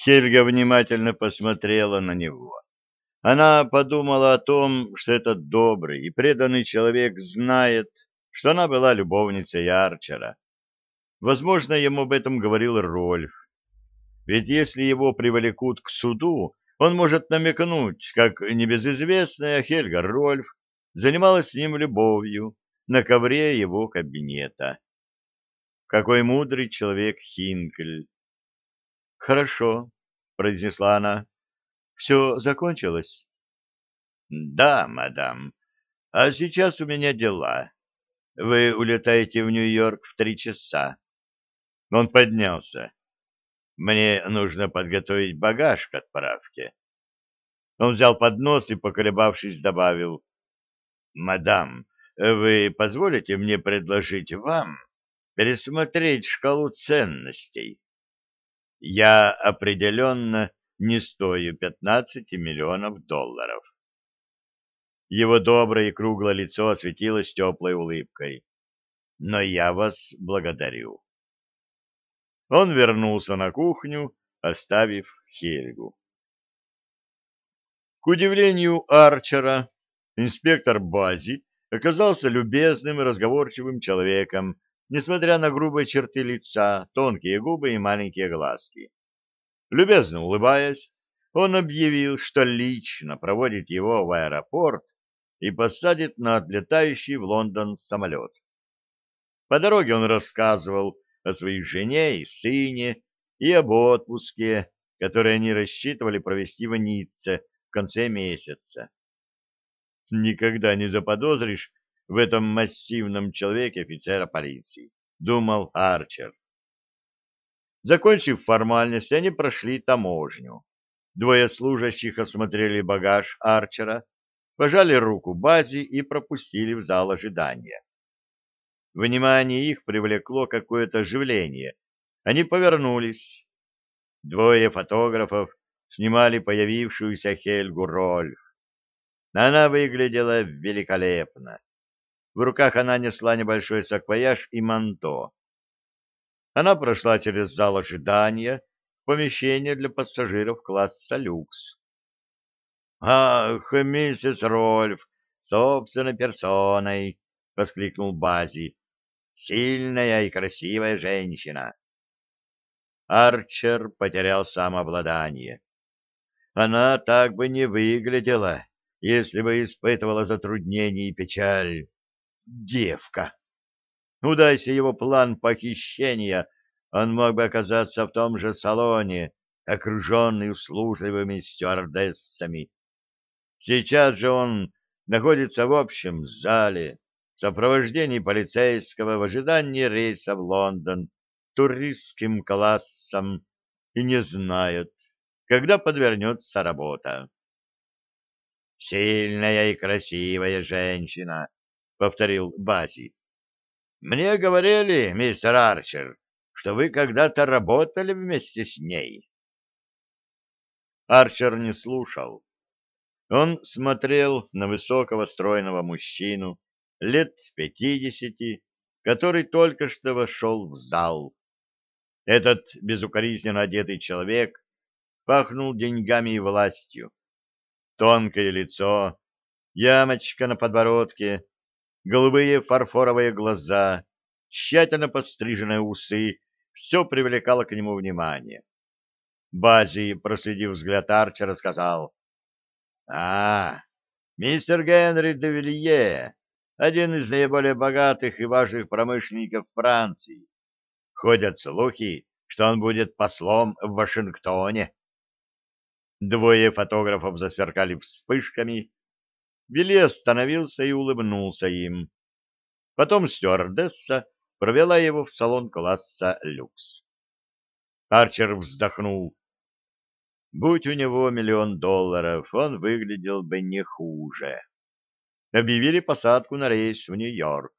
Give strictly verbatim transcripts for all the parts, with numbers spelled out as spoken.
Хельга внимательно посмотрела на него. Она подумала о том, что этот добрый и преданный человек знает, что она была любовницей Арчера. Возможно, ему об этом говорил Рольф. Ведь если его привлекут к суду, он может намекнуть, как небезызвестная Хельга Рольф занималась с ним любовью на ковре его кабинета. Какой мудрый человек Хинкель! «Хорошо», — произнесла она. «Все закончилось?» «Да, мадам. А сейчас у меня дела. Вы улетаете в Нью-Йорк в три часа». Он поднялся. «Мне нужно подготовить багаж к отправке». Он взял поднос и, поколебавшись, добавил: «Мадам, вы позволите мне предложить вам пересмотреть шкалу ценностей? Я определенно не стою пятнадцати миллионов долларов». Его доброе и круглое лицо осветилось теплой улыбкой. «Но я вас благодарю». Он вернулся на кухню, оставив Хельгу. К удивлению Арчера, инспектор Бази оказался любезным и разговорчивым человеком, несмотря на грубые черты лица, тонкие губы и маленькие глазки. Любезно улыбаясь, он объявил, что лично проводит его в аэропорт и посадит на отлетающий в Лондон самолет. По дороге он рассказывал о своей жене и сыне и об отпуске, который они рассчитывали провести в Ницце в конце месяца. «Никогда не заподозришь в этом массивном человеке офицера полиции», — думал Арчер. Закончив формальность, они прошли таможню. Двое служащих осмотрели багаж Арчера, пожали руку Бази и пропустили в зал ожидания. Внимание их привлекло какое-то оживление. Они повернулись. Двое фотографов снимали появившуюся Хельгу Рольф. Она выглядела великолепно. В руках она несла небольшой саквояж и манто. Она прошла через зал ожидания в помещение для пассажиров класса люкс. «Ах, миссис Рольф, собственной персоной!» — воскликнул Бази. «Сильная и красивая женщина». Арчер потерял самообладание. Она так бы не выглядела, если бы испытывала затруднения и печаль. Девка! Удайся его план похищения, он мог бы оказаться в том же салоне, окруженный услужливыми стюардессами. Сейчас же он находится в общем зале, в сопровождении полицейского в ожидании рейса в Лондон туристским классом и не знает, когда подвернется работа. «Сильная и красивая женщина», — повторил Бази. «Мне говорили, мистер Арчер, что вы когда-то работали вместе с ней». Арчер не слушал. Он смотрел на высокого стройного мужчину лет пятидесяти, который только что вошел в зал. Этот безукоризненно одетый человек пахнул деньгами и властью. Тонкое лицо, ямочка на подбородке, голубые фарфоровые глаза, тщательно постриженные усы — все привлекало к нему внимание. Бази, проследив взгляд Арчера, сказал: «А, мистер Генри де Вилье, один из наиболее богатых и важных промышленников Франции. Ходят слухи, что он будет послом в Вашингтоне». Двое фотографов засверкали вспышками. Вилье остановился и улыбнулся им. Потом стюардесса провела его в салон класса люкс. Арчер вздохнул. Будь у него миллион долларов, он выглядел бы не хуже. Объявили посадку на рейс в Нью-Йорк.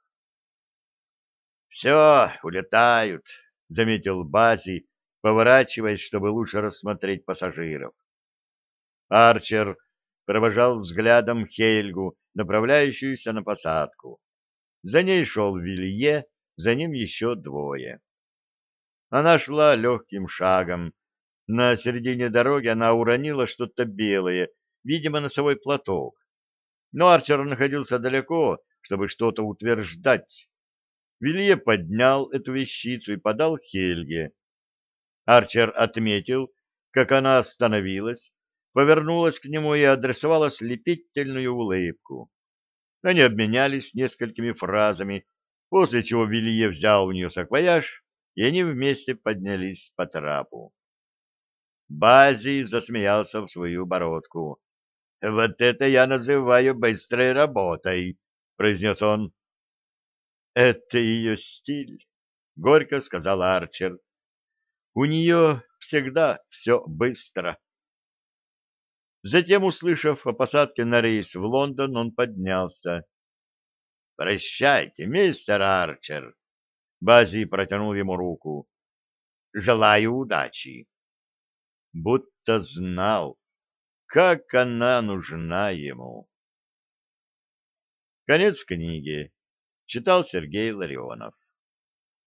«Все, улетают», — заметил Бази, поворачиваясь, чтобы лучше рассмотреть пассажиров. Арчер провожал взглядом Хельгу, направляющуюся на посадку. За ней шел Вилье, за ним еще двое. Она шла легким шагом, На середине дороги она уронила что-то белое, видимо, носовой платок. Но Арчер находился далеко, чтобы что-то утверждать. Вилье поднял эту вещицу и подал Хельге. Арчер отметил, как она остановилась, повернулась к нему и адресовала слепительную улыбку. Они обменялись несколькими фразами, после чего Вилье взял у нее саквояж, и они вместе поднялись по трапу. Бази засмеялся в свою бородку. — Вот это я называю быстрой работой, — произнес он. — Это ее стиль, — горько сказал Арчер. — У нее всегда все быстро. Затем, услышав о посадке на рейс в Лондон, он поднялся. — Прощайте, мистер Арчер. Бази протянул ему руку. — Желаю удачи. Будто знал, как она нужна ему. Конец книги. Читал Сергей Ларионов.